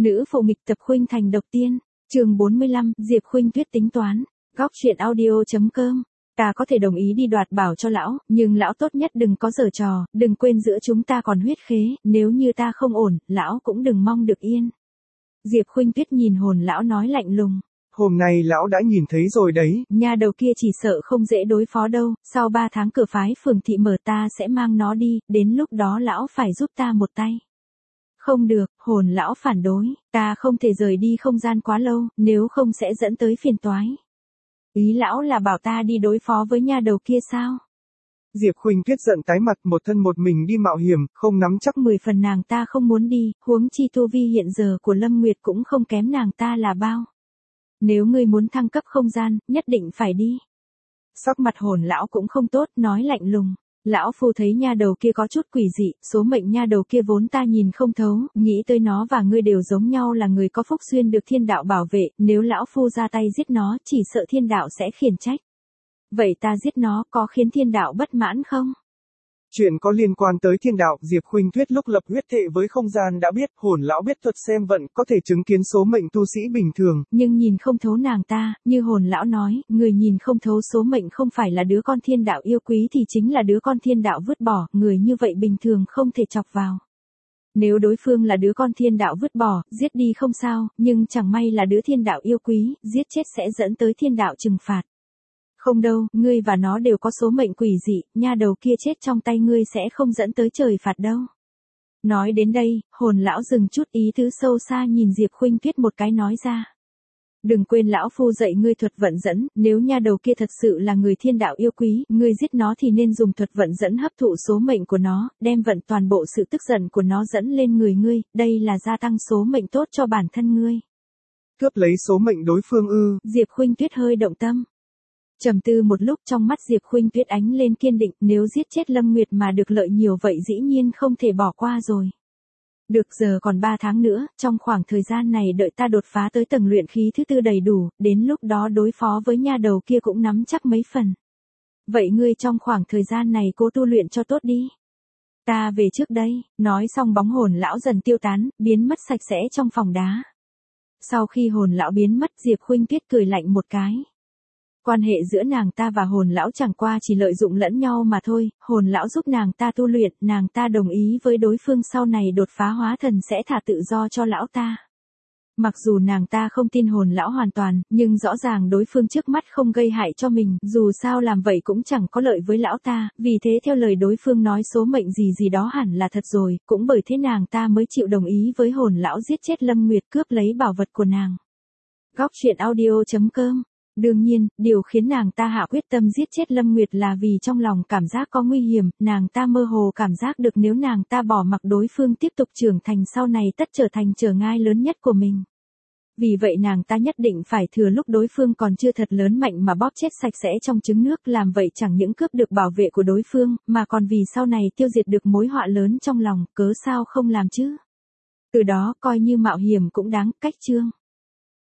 Nữ phụ nghịch tập khuynh thành độc tiên, chương 45, Diệp Khuynh Tuyết tính toán. Góc truyện audio.com. Ta có thể đồng ý đi đoạt bảo cho lão, nhưng lão tốt nhất đừng có giở trò, đừng quên giữa chúng ta còn huyết khế, nếu như ta không ổn, lão cũng đừng mong được yên. Diệp Khuynh Tuyết nhìn hồn lão nói lạnh lùng. Hôm nay lão đã nhìn thấy rồi đấy. Nhà đầu kia chỉ sợ không dễ đối phó đâu, sau 3 tháng cửa phái phường thị mở ta sẽ mang nó đi, đến lúc đó lão phải giúp ta một tay. Không được, hồn lão phản đối, ta không thể rời đi không gian quá lâu, nếu không sẽ dẫn tới phiền toái. Ý lão là bảo ta đi đối phó với nha đầu kia sao? Diệp Khuynh Tuyết giận tái mặt, một thân một mình đi mạo hiểm, không nắm chắc 10 phần nàng ta không muốn đi, huống chi tu vi hiện giờ của Lâm Nguyệt cũng không kém nàng ta là bao. Nếu ngươi muốn thăng cấp không gian, nhất định phải đi. Sắc mặt hồn lão cũng không tốt, nói lạnh lùng. Lão phu thấy nha đầu kia có chút quỷ dị, số mệnh nha đầu kia vốn ta nhìn không thấu, nghĩ tới nó và ngươi đều giống nhau là người có phúc duyên được thiên đạo bảo vệ, nếu lão phu ra tay giết nó, chỉ sợ thiên đạo sẽ khiển trách. Vậy ta giết nó có khiến thiên đạo bất mãn không? Chuyện có liên quan tới thiên đạo, Diệp Khuynh Tuyết lúc lập huyết thệ với không gian đã biết, hồn lão biết thuật xem vận, có thể chứng kiến số mệnh tu sĩ bình thường. Nhưng nhìn không thấu nàng ta, như hồn lão nói, người nhìn không thấu số mệnh không phải là đứa con thiên đạo yêu quý thì chính là đứa con thiên đạo vứt bỏ, người như vậy bình thường không thể chọc vào. Nếu đối phương là đứa con thiên đạo vứt bỏ, giết đi không sao, nhưng chẳng may là đứa thiên đạo yêu quý, giết chết sẽ dẫn tới thiên đạo trừng phạt. Không đâu, ngươi và nó đều có số mệnh quỷ dị, nha đầu kia chết trong tay ngươi sẽ không dẫn tới trời phạt đâu. Nói đến đây, hồn lão dừng chút ý tứ sâu xa nhìn Diệp Khuynh Tuyết một cái nói ra. Đừng quên lão phu dạy ngươi thuật vận dẫn, nếu nha đầu kia thật sự là người thiên đạo yêu quý, ngươi giết nó thì nên dùng thuật vận dẫn hấp thụ số mệnh của nó, đem vận toàn bộ sự tức giận của nó dẫn lên người ngươi, đây là gia tăng số mệnh tốt cho bản thân ngươi. Cướp lấy số mệnh đối phương ư? Diệp Khuynh Tuyết hơi động tâm. Trầm tư một lúc, trong mắt Diệp Khuynh Tuyết ánh lên kiên định, nếu giết chết Lâm Nguyệt mà được lợi nhiều vậy dĩ nhiên không thể bỏ qua rồi. Được, giờ còn 3 tháng nữa, trong khoảng thời gian này đợi ta đột phá tới tầng luyện khí thứ 4 đầy đủ, đến lúc đó đối phó với nha đầu kia cũng nắm chắc mấy phần. Vậy ngươi trong khoảng thời gian này cố tu luyện cho tốt đi. Ta về trước đây, nói xong bóng hồn lão dần tiêu tán, biến mất sạch sẽ trong phòng đá. Sau khi hồn lão biến mất, Diệp Khuynh Tuyết cười lạnh một cái. Quan hệ giữa nàng ta và hồn lão chẳng qua chỉ lợi dụng lẫn nhau mà thôi, hồn lão giúp nàng ta tu luyện, nàng ta đồng ý với đối phương sau này đột phá hóa thần sẽ thả tự do cho lão ta. Mặc dù nàng ta không tin hồn lão hoàn toàn, nhưng rõ ràng đối phương trước mắt không gây hại cho mình, dù sao làm vậy cũng chẳng có lợi với lão ta, vì thế theo lời đối phương nói số mệnh gì gì đó hẳn là thật rồi, cũng bởi thế nàng ta mới chịu đồng ý với hồn lão giết chết Lâm Nguyệt cướp lấy bảo vật của nàng. Góc truyện audio.com. Đương nhiên, điều khiến nàng ta hạ quyết tâm giết chết Lâm Nguyệt là vì trong lòng cảm giác có nguy hiểm, nàng ta mơ hồ cảm giác được nếu nàng ta bỏ mặc đối phương tiếp tục trưởng thành sau này tất trở thành trở ngại lớn nhất của mình. Vì vậy nàng ta nhất định phải thừa lúc đối phương còn chưa thật lớn mạnh mà bóp chết sạch sẽ trong trứng nước, làm vậy chẳng những cướp được bảo vệ của đối phương, mà còn vì sau này tiêu diệt được mối họa lớn trong lòng, cớ sao không làm chứ? Từ đó coi như mạo hiểm cũng đáng, cách chương.